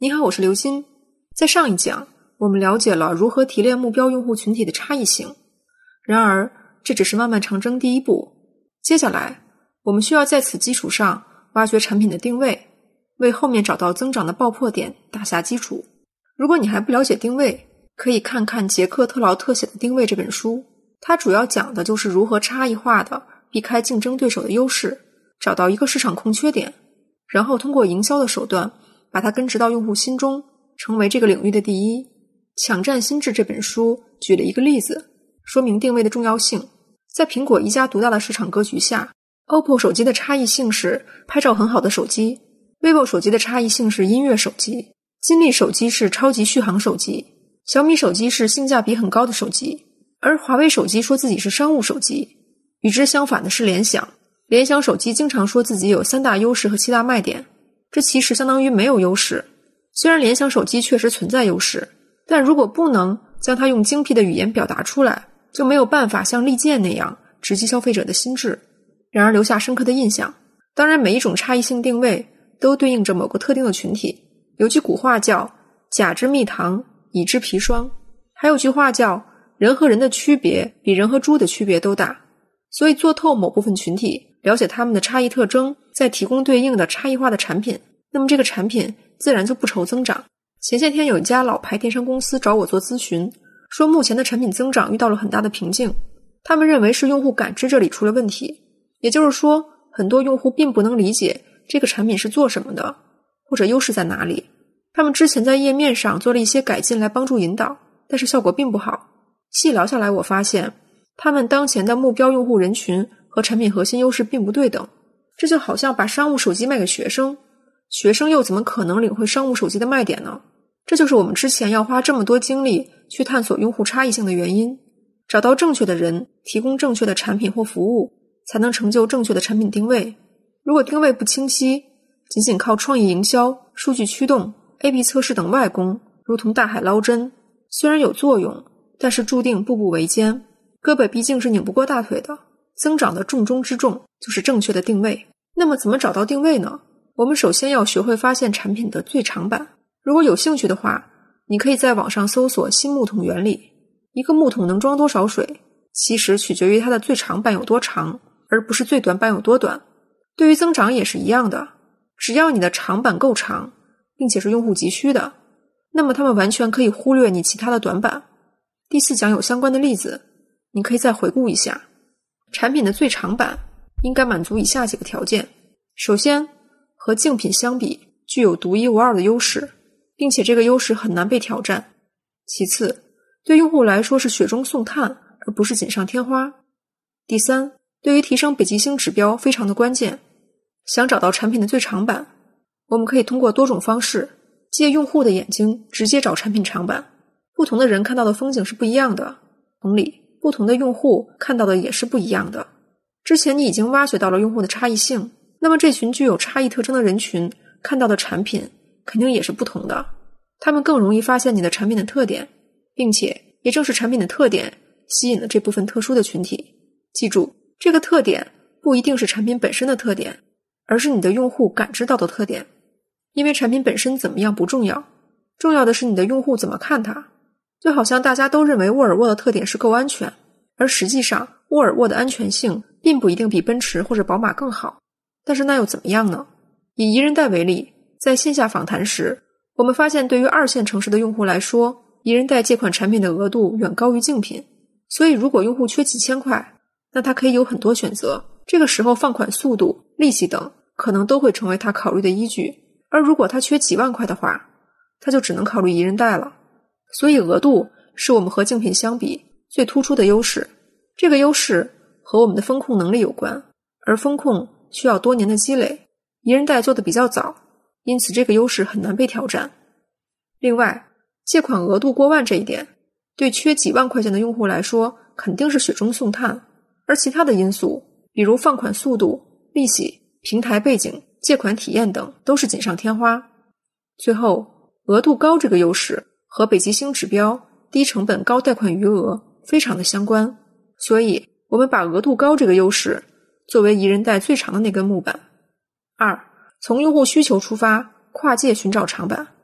你好，我是刘鑫。在上一讲，我们了解了如何提炼目标用户群体的差异性。然而，这只是漫漫长征第一步。接下来，我们需要在此基础上挖掘产品的定位，为后面找到增长的爆破点打下基础。如果你还不了解定位，可以看看杰克·特劳特写的《定位》这本书，它主要讲的就是如何差异化的避开竞争对手的优势，找到一个市场空缺点，然后通过营销的手段把它根植到用户心中，成为这个领域的第一。抢占心智这本书举了一个例子，说明定位的重要性。在苹果一家独大的市场格局下， OPPO 手机的差异性是拍照很好的手机， vivo 手机的差异性是音乐手机，金立手机是超级续航手机，小米手机是性价比很高的手机，而华为手机说自己是商务手机。与之相反的是联想，联想手机经常说自己有3大优势和7大卖点，这其实相当于没有优势。虽然联想手机确实存在优势，但如果不能将它用精辟的语言表达出来，就没有办法像利剑那样直击消费者的心智，然而留下深刻的印象。当然，每一种差异性定位都对应着某个特定的群体。有句古话叫甲之蜜糖，乙之砒霜，还有句话叫人和人的区别比人和猪的区别都大。所以做透某部分群体，了解他们的差异特征，再提供对应的差异化的产品，那么这个产品自然就不愁增长。前些天有一家老牌电商公司找我做咨询，说目前的产品增长遇到了很大的瓶颈，他们认为是用户感知这里出了问题，也就是说很多用户并不能理解这个产品是做什么的，或者优势在哪里。他们之前在页面上做了一些改进来帮助引导，但是效果并不好。细聊下来，我发现他们当前的目标用户人群和产品核心优势并不对等，这就好像把商务手机卖给学生，学生又怎么可能领会商务手机的卖点呢？这就是我们之前要花这么多精力去探索用户差异性的原因。找到正确的人，提供正确的产品或服务，才能成就正确的产品定位。如果定位不清晰，仅靠创意营销、数据驱动、A/B 测试等外功，如同大海捞针，虽然有作用，但是注定步步维艰，胳膊毕竟是拧不过大腿的。增长的重中之重就是正确的定位。那么怎么找到定位呢？我们首先要学会发现产品的最长板。如果有兴趣的话，你可以在网上搜索新木桶原理。一个木桶能装多少水，其实取决于它的最长板有多长，而不是最短板有多短。对于增长也是一样的，只要你的长板够长，并且是用户急需的，那么他们完全可以忽略你其他的短板。第4讲有相关的例子，你可以再回顾一下。产品的最长板应该满足以下几个条件。首先，和竞品相比具有独一无二的优势，并且这个优势很难被挑战。其次，对用户来说是雪中送炭，而不是锦上添花。第三，对于提升北极星指标非常的关键。想找到产品的最长板，我们可以通过多种方式，借用户的眼睛直接找产品长板。不同的人看到的风景是不一样的，同理，不同的用户看到的也是不一样的。之前你已经挖掘到了用户的差异性，那么这群具有差异特征的人群看到的产品肯定也是不同的，他们更容易发现你的产品的特点，并且也正是产品的特点吸引了这部分特殊的群体。记住，这个特点不一定是产品本身的特点，而是你的用户感知到的特点。因为产品本身怎么样不重要，重要的是你的用户怎么看它。就好像大家都认为沃尔沃的特点是够安全，而实际上沃尔沃的安全性并不一定比奔驰或者宝马更好。但是那又怎么样呢？以宜人贷为例，在线下访谈时，我们发现对于2线城市的用户来说，宜人贷借款产品的额度远高于竞品。所以如果用户缺几千块，那他可以有很多选择，这个时候放款速度、利息等可能都会成为他考虑的依据。而如果他缺几万块的话，他就只能考虑宜人贷了。所以额度是我们和竞品相比最突出的优势，这个优势和我们的风控能力有关，而风控需要多年的积累，宜人贷做得比较早，因此这个优势很难被挑战。另外，借款额度过万这一点，对缺几万块钱的用户来说肯定是雪中送炭，而其他的因素，比如放款速度、利息、平台背景、借款体验等都是锦上添花。最后，额度高这个优势和北极星指标、低成本高贷款余额非常的相关，所以我们把额度高这个优势作为宜人贷最长的那根木板。2. 从用户需求出发，跨界寻找长板。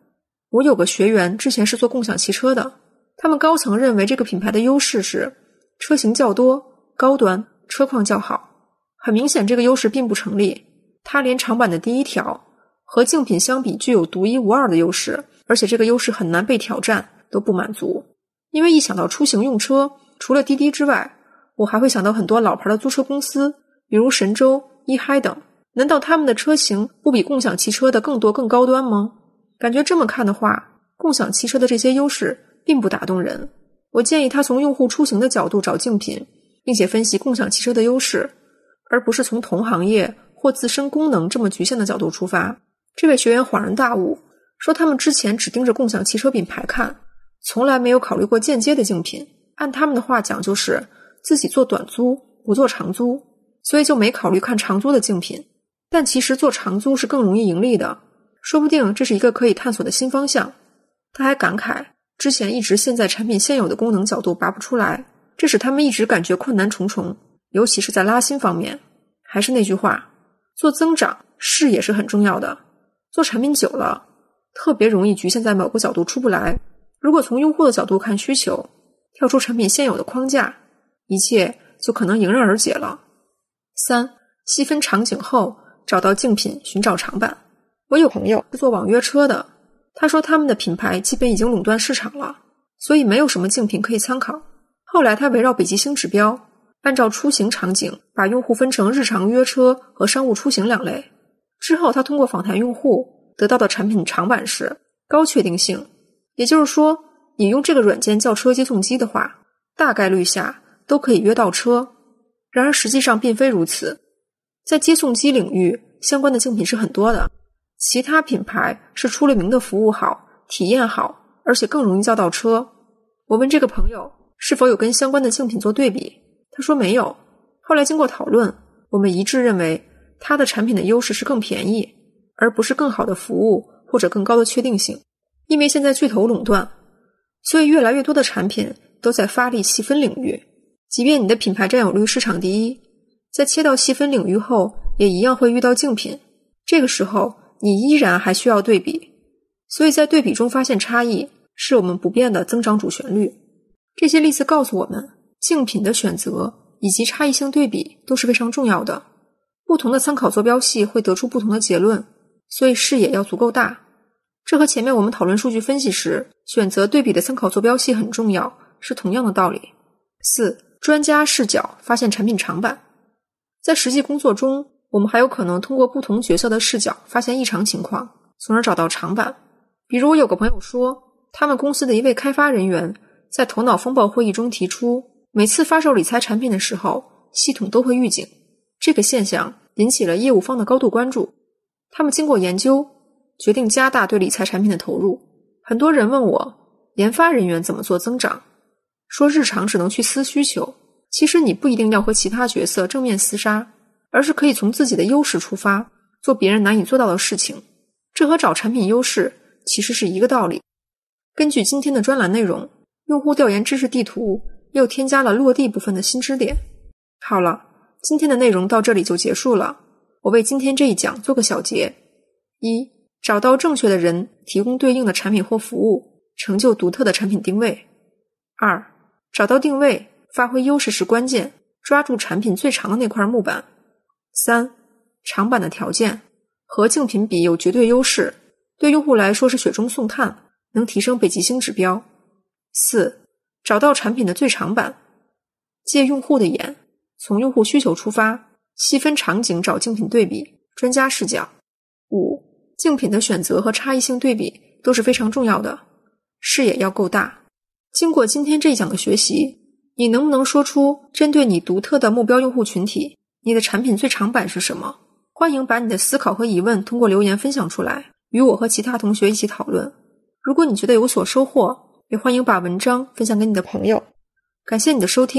我有个学员之前是做共享汽车的，他们高层认为这个品牌的优势是车型较多、高端、车况较好。很明显这个优势并不成立，它连长板的第一条和竞品相比具有独一无二的优势，而且这个优势很难被挑战，都不满足。因为一想到出行用车，除了滴滴之外，我还会想到很多老牌的租车公司，比如神州、一嗨等。难道他们的车型不比共享汽车的更多更高端吗？感觉这么看的话，共享汽车的这些优势并不打动人。我建议他从用户出行的角度找竞品，并且分析共享汽车的优势，而不是从同行业或自身功能这么局限的角度出发。这位学员恍然大悟，说他们之前只盯着共享汽车品牌看，从来没有考虑过间接的竞品。按他们的话讲，就是自己做短租不做长租，所以就没考虑看长租的竞品。但其实做长租是更容易盈利的，说不定这是一个可以探索的新方向。他还感慨，之前一直陷在产品现有的功能角度拔不出来，这使他们一直感觉困难重重，尤其是在拉新方面。还是那句话，做增长视野是很重要的。做产品久了，特别容易局限在某个角度出不来。如果从用户的角度看需求，跳出产品现有的框架，一切就可能迎刃而解了。3. 细分场景后找到竞品，寻找长板。我有朋友是做网约车的，他说他们的品牌基本已经垄断市场了，所以没有什么竞品可以参考。后来他围绕北极星指标，按照出行场景把用户分成日常约车和商务出行两类。之后他通过访谈用户得到的产品长板是高确定性，也就是说你用这个软件叫车接送机的话，大概率下都可以约到车。然而实际上并非如此，在接送机领域相关的竞品是很多的，其他品牌是出了名的服务好、体验好，而且更容易叫到车。我问这个朋友是否有跟相关的竞品做对比，他说没有。后来经过讨论，我们一致认为他的产品的优势是更便宜，而不是更好的服务或者更高的确定性。因为现在巨头垄断，所以越来越多的产品都在发力细分领域。即便你的品牌占有率市场第一，在切到细分领域后也一样会遇到竞品，这个时候你依然还需要对比。所以在对比中发现差异是我们不变的增长主旋律。这些例子告诉我们，竞品的选择以及差异性对比都是非常重要的。不同的参考坐标系会得出不同的结论，所以视野要足够大。这和前面我们讨论数据分析时选择对比的参考坐标系很重要是同样的道理。4. 专家视角发现产品长板。在实际工作中，我们还有可能通过不同角色的视角发现异常情况，从而找到长板。比如我有个朋友说，他们公司的一位开发人员在头脑风暴会议中提出，每次发售理财产品的时候，系统都会预警。这个现象引起了业务方的高度关注，他们经过研究决定加大对理财产品的投入。很多人问我，研发人员怎么做增长？说日常只能去撕需求，其实你不一定要和其他角色正面厮杀，而是可以从自己的优势出发，做别人难以做到的事情。这和找产品优势其实是一个道理。根据今天的专栏内容，用户调研知识地图又添加了落地部分的新知点。好了，今天的内容到这里就结束了。我为今天这一讲做个小结。1. 找到正确的人，提供对应的产品或服务，成就独特的产品定位。2. 找到定位，发挥优势是关键，抓住产品最长的那块木板。3. 长板的条件，和竞品比有绝对优势，对用户来说是雪中送炭，能提升北极星指标。4. 找到产品的最长板，借用户的眼，从用户需求出发，细分场景找竞品对比，专家视角。5. 竞品的选择和差异性对比都是非常重要的，视野要够大。经过今天这一讲的学习，你能不能说出针对你独特的目标用户群体，你的产品最长板是什么？欢迎把你的思考和疑问通过留言分享出来，与我和其他同学一起讨论。如果你觉得有所收获，也欢迎把文章分享给你的朋友。感谢你的收听。